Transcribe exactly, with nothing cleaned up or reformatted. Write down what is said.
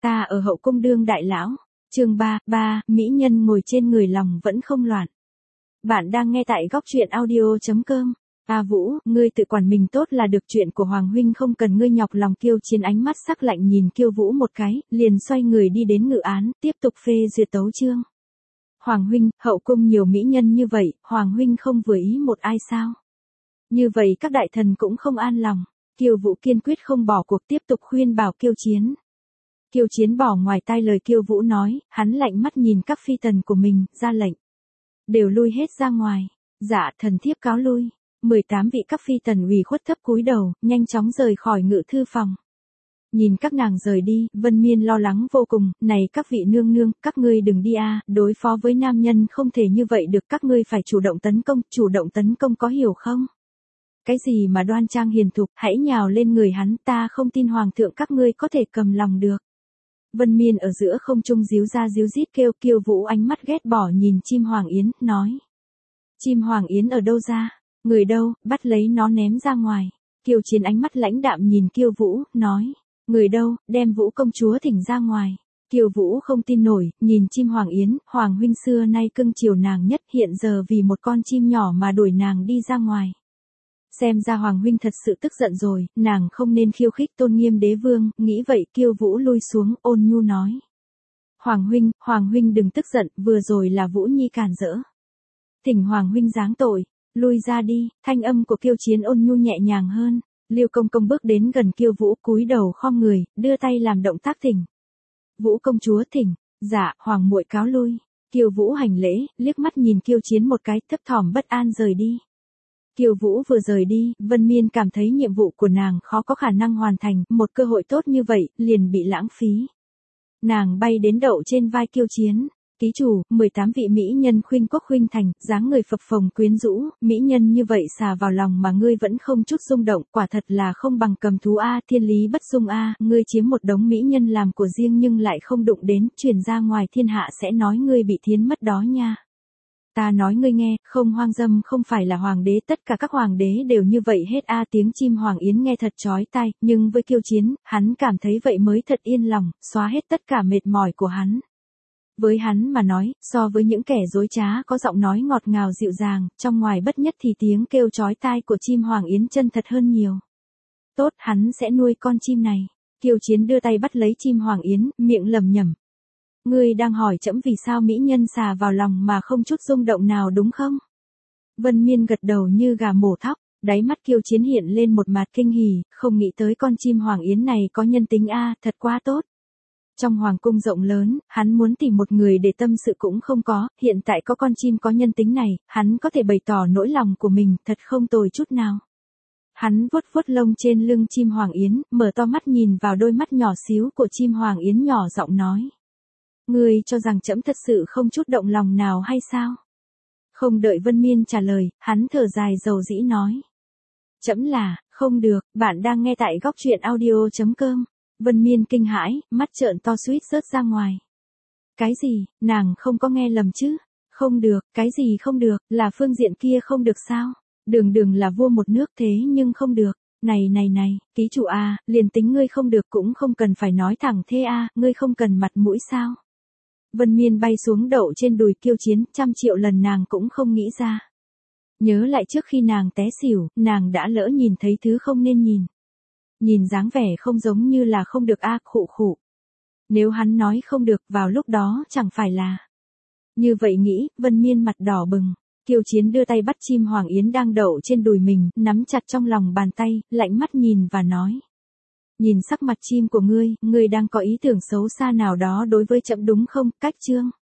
Ta ở hậu cung đương đại lão. Chương ba, ba, mỹ nhân ngồi trên người lòng vẫn không loạn. Bạn đang nghe tại góc truyện audio chấm com. A Vũ, ngươi tự quản mình tốt là được, chuyện của Hoàng huynh không cần ngươi nhọc lòng. Kiêu Chiến ánh mắt sắc lạnh nhìn Kiêu Vũ một cái, liền xoay người đi đến ngự án, tiếp tục phê duyệt tấu chương. Hoàng huynh, hậu cung nhiều mỹ nhân như vậy, Hoàng huynh không vừa ý một ai sao? Như vậy các đại thần cũng không an lòng. Kiêu Vũ kiên quyết không bỏ cuộc, tiếp tục khuyên bảo Kiêu Chiến. Kiêu Chiến bỏ ngoài tai lời Kiêu Vũ nói, hắn lạnh mắt nhìn các phi tần của mình, ra lệnh. Đều lui hết ra ngoài. Dạ, thần thiếp cáo lui. mười tám vị các phi tần ủy khuất thấp cúi đầu, nhanh chóng rời khỏi ngự thư phòng. Nhìn các nàng rời đi, Vân Miên lo lắng vô cùng, này các vị nương nương, các ngươi đừng đi a, đối phó với nam nhân không thể như vậy được, các ngươi phải chủ động tấn công, chủ động tấn công có hiểu không? Cái gì mà đoan trang hiền thục, hãy nhào lên người hắn, ta không tin hoàng thượng các ngươi có thể cầm lòng được. Vân Miên ở giữa không trung díu ra díu dít kêu. Kiêu Vũ ánh mắt ghét bỏ nhìn Chim Hoàng Yến, nói. Chim Hoàng Yến ở đâu ra? Người đâu, bắt lấy nó ném ra ngoài. Kiêu Chiến ánh mắt lãnh đạm nhìn Kiêu Vũ, nói. Người đâu, đem Vũ công chúa thỉnh ra ngoài. Kiêu Vũ không tin nổi, nhìn Chim Hoàng Yến, Hoàng huynh xưa nay cưng chiều nàng nhất, hiện giờ vì một con chim nhỏ mà đuổi nàng đi ra ngoài. Xem ra Hoàng huynh thật sự tức giận rồi, nàng không nên khiêu khích tôn nghiêm đế vương, nghĩ vậy Kiêu Vũ lui xuống, ôn nhu nói. Hoàng huynh, Hoàng huynh đừng tức giận, vừa rồi là Vũ Nhi cản rỡ. Thỉnh Hoàng huynh giáng tội, lui ra đi, thanh âm của Kiêu Chiến ôn nhu nhẹ nhàng hơn. Liêu công công bước đến gần Kiêu Vũ, cúi đầu khom người, đưa tay làm động tác thỉnh. Vũ công chúa thỉnh, dạ, hoàng muội cáo lui. Kiêu Vũ hành lễ, liếc mắt nhìn Kiêu Chiến một cái, thấp thỏm bất an rời đi. Kiêu Vũ vừa rời đi, Vân Miên cảm thấy nhiệm vụ của nàng khó có khả năng hoàn thành, một cơ hội tốt như vậy, liền bị lãng phí. Nàng bay đến đậu trên vai Kiêu Chiến. Ký chủ, mười tám vị mỹ nhân khuynh quốc khuynh thành, dáng người phập phồng quyến rũ, mỹ nhân như vậy xà vào lòng mà ngươi vẫn không chút rung động, quả thật là không bằng cầm thú a, thiên lý bất dung a, ngươi chiếm một đống mỹ nhân làm của riêng nhưng lại không đụng đến, truyền ra ngoài thiên hạ sẽ nói ngươi bị thiến mất đó nha. Ta nói ngươi nghe, không hoang dâm không phải là hoàng đế, tất cả các hoàng đế đều như vậy hết a. Tiếng Chim Hoàng Yến nghe thật chói tai, nhưng với Kiêu Chiến, hắn cảm thấy vậy mới thật yên lòng, xóa hết tất cả mệt mỏi của hắn. Với hắn mà nói, so với những kẻ dối trá có giọng nói ngọt ngào dịu dàng, trong ngoài bất nhất thì tiếng kêu chói tai của Chim Hoàng Yến chân thật hơn nhiều. Tốt, hắn sẽ nuôi con chim này. Kiêu Chiến đưa tay bắt lấy Chim Hoàng Yến, miệng lẩm nhẩm. Ngươi đang hỏi trẫm vì sao mỹ nhân xà vào lòng mà không chút rung động nào đúng không? Vân Miên gật đầu như gà mổ thóc, đáy mắt Kiêu Chiến hiện lên một mặt kinh hỉ, không nghĩ tới con chim Hoàng Yến này có nhân tính a, thật quá tốt. Trong hoàng cung rộng lớn, hắn muốn tìm một người để tâm sự cũng không có, hiện tại có con chim có nhân tính này, hắn có thể bày tỏ nỗi lòng của mình, thật không tồi chút nào. Hắn vuốt vuốt lông trên lưng Chim Hoàng Yến, mở to mắt nhìn vào đôi mắt nhỏ xíu của Chim Hoàng Yến, nhỏ giọng nói. Ngươi cho rằng trẫm thật sự không chút động lòng nào hay sao? Không đợi Vân Miên trả lời, hắn thở dài dầu dĩ nói. Trẫm là, không được, bạn đang nghe tại góc truyện audio chấm com. Vân Miên kinh hãi, mắt trợn to suýt rớt ra ngoài. Cái gì, nàng không có nghe lầm chứ? Không được, cái gì không được, là phương diện kia không được sao? Đường đường là vua một nước thế nhưng không được. Này này này, ký chủ a, liền tính ngươi không được cũng không cần phải nói thẳng thế a, ngươi không cần mặt mũi sao? Vân Miên bay xuống đậu trên đùi Kiêu Chiến, trăm triệu lần nàng cũng không nghĩ ra. Nhớ lại trước khi nàng té xỉu, nàng đã lỡ nhìn thấy thứ không nên nhìn. Nhìn dáng vẻ không giống như là không được a, khụ khụ. Nếu hắn nói không được vào lúc đó chẳng phải là. Như vậy nghĩ, Vân Miên mặt đỏ bừng. Kiêu Chiến đưa tay bắt Chim Hoàng Yến đang đậu trên đùi mình, nắm chặt trong lòng bàn tay, lạnh mắt nhìn và nói. Nhìn sắc mặt chim của ngươi, ngươi đang có ý tưởng xấu xa nào đó đối với trẫm đúng không? Cách chương.